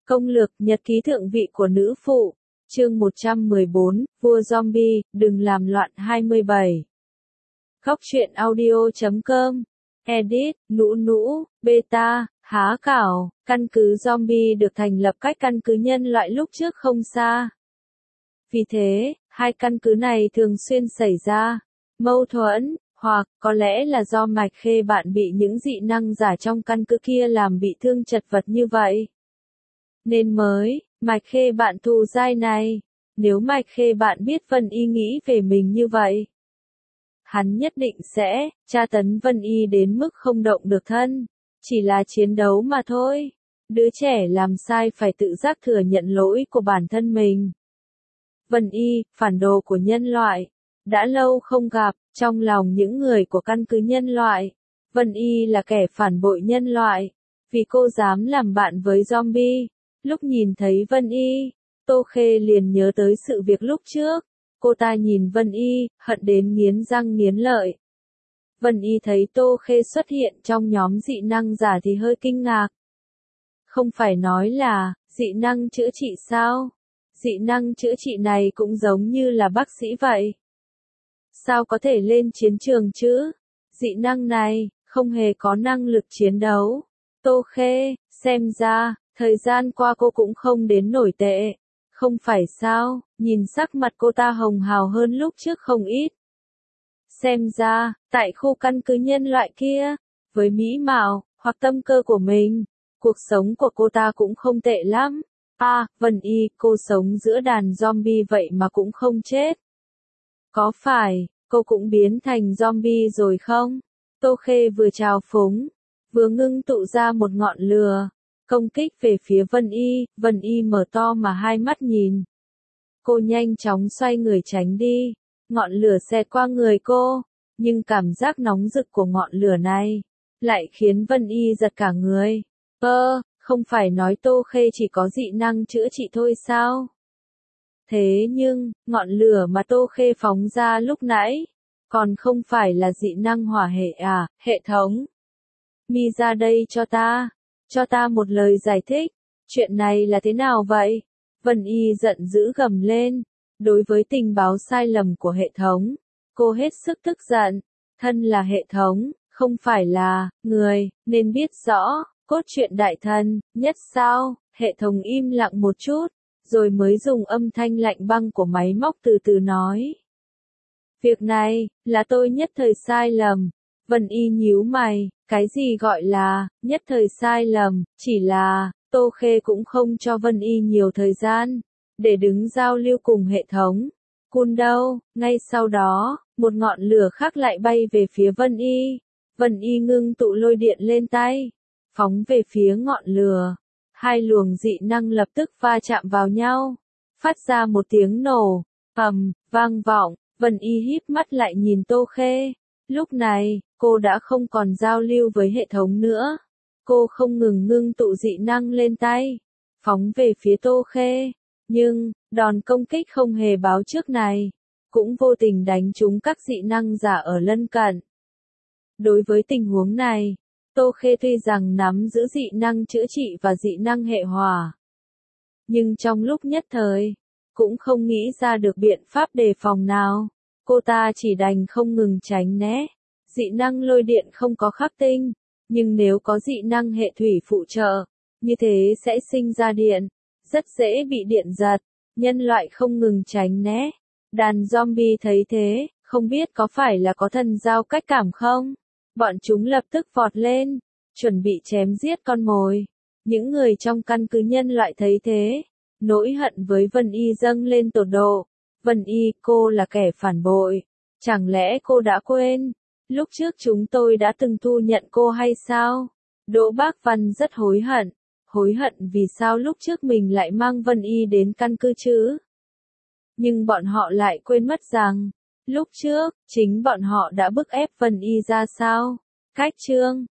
Công lược nhật ký thượng vị của nữ phụ, chương 114, vua zombie, đừng làm loạn 27. Góc truyện audio.com, edit, nũ nũ, beta, há cảo, căn cứ zombie được thành lập cách căn cứ nhân loại lúc trước không xa. Vì thế, hai căn cứ này thường xuyên xảy ra mâu thuẫn, hoặc có lẽ là do Mạch Khê bạn bị những dị năng giả trong căn cứ kia làm bị thương chật vật như vậy. Nên mới, Mạch Khê bạn thù dai này. Nếu Mạch Khê bạn biết Vân Y nghĩ về mình như vậy, hắn nhất định sẽ tra tấn Vân Y đến mức không động được thân. Chỉ là chiến đấu mà thôi. Đứa trẻ làm sai phải tự giác thừa nhận lỗi của bản thân mình. Vân Y, phản đồ của nhân loại. Đã lâu không gặp, trong lòng những người của căn cứ nhân loại, Vân Y là kẻ phản bội nhân loại. Vì cô dám làm bạn với zombie. Lúc nhìn thấy Vân Y, Tô Khê liền nhớ tới sự việc lúc trước. Cô ta nhìn Vân Y, hận đến nghiến răng nghiến lợi. Vân Y thấy Tô Khê xuất hiện trong nhóm dị năng giả thì hơi kinh ngạc. Không phải nói là dị năng chữa trị sao? Dị năng chữa trị này cũng giống như là bác sĩ vậy. Sao có thể lên chiến trường chứ? Dị năng này không hề có năng lực chiến đấu. Tô Khê, xem ra thời gian qua cô cũng không đến nổi tệ. Không phải sao, nhìn sắc mặt cô ta hồng hào hơn lúc trước không ít. Xem ra, tại khu căn cứ nhân loại kia, với mỹ mạo, hoặc tâm cơ của mình, cuộc sống của cô ta cũng không tệ lắm. Vân Y, cô sống giữa đàn zombie vậy mà cũng không chết. Có phải, cô cũng biến thành zombie rồi không? Tô Khê vừa trào phúng, vừa ngưng tụ ra một ngọn lửa, công kích về phía Vân Y mở to mà hai mắt nhìn. Cô nhanh chóng xoay người tránh đi, ngọn lửa xẹt qua người cô, nhưng cảm giác nóng rực của ngọn lửa này lại khiến Vân Y giật cả người. Không phải nói Tô Khê chỉ có dị năng chữa trị thôi sao? Thế nhưng, ngọn lửa mà Tô Khê phóng ra lúc nãy, còn không phải là dị năng hỏa hệ à? Hệ thống, mi ra đây cho ta một lời giải thích, chuyện này là thế nào vậy? Vân Y giận dữ gầm lên, đối với tình báo sai lầm của hệ thống, cô hết sức tức giận, thân là hệ thống, không phải là người, nên biết rõ, cốt truyện đại thần, nhất sao? Hệ thống im lặng một chút, rồi mới dùng âm thanh lạnh băng của máy móc từ từ nói. Việc này, là tôi nhất thời sai lầm. Vân Y nhíu mày, cái gì gọi là nhất thời sai lầm? Chỉ là Tô Khê cũng không cho Vân Y nhiều thời gian để đứng giao lưu cùng hệ thống. Cun đâu, ngay sau đó, một ngọn lửa khác lại bay về phía Vân Y. Vân Y ngưng tụ lôi điện lên tay, phóng về phía ngọn lửa. Hai luồng dị năng lập tức va chạm vào nhau, phát ra một tiếng nổ, vang vọng. Vân Y híp mắt lại nhìn Tô Khê. Lúc này, cô đã không còn giao lưu với hệ thống nữa. Cô không ngừng ngưng tụ dị năng lên tay, phóng về phía Tô Khê. Nhưng, đòn công kích không hề báo trước này, cũng vô tình đánh trúng các dị năng giả ở lân cận. Đối với tình huống này, Tô Khê tuy rằng nắm giữ dị năng chữa trị và dị năng hệ hỏa, nhưng trong lúc nhất thời, cũng không nghĩ ra được biện pháp đề phòng nào. Cô ta chỉ đành không ngừng tránh né. Dị năng lôi điện không có khắc tinh, nhưng nếu có dị năng hệ thủy phụ trợ, như thế sẽ sinh ra điện, rất dễ bị điện giật. Nhân loại không ngừng tránh né. Đàn zombie thấy thế, không biết có phải là có thần giao cách cảm không? Bọn chúng lập tức vọt lên, chuẩn bị chém giết con mồi. Những người trong căn cứ nhân loại thấy thế, nỗi hận với Vân Y dâng lên tột độ. Vân Y, cô là kẻ phản bội. Chẳng lẽ cô đã quên? Lúc trước chúng tôi đã từng thu nhận cô hay sao? Đỗ Bác Văn rất hối hận vì sao lúc trước mình lại mang Vân Y đến căn cứ chứ? Nhưng bọn họ lại quên mất rằng, lúc trước, chính bọn họ đã bức ép Vân Y ra sao? Cách chương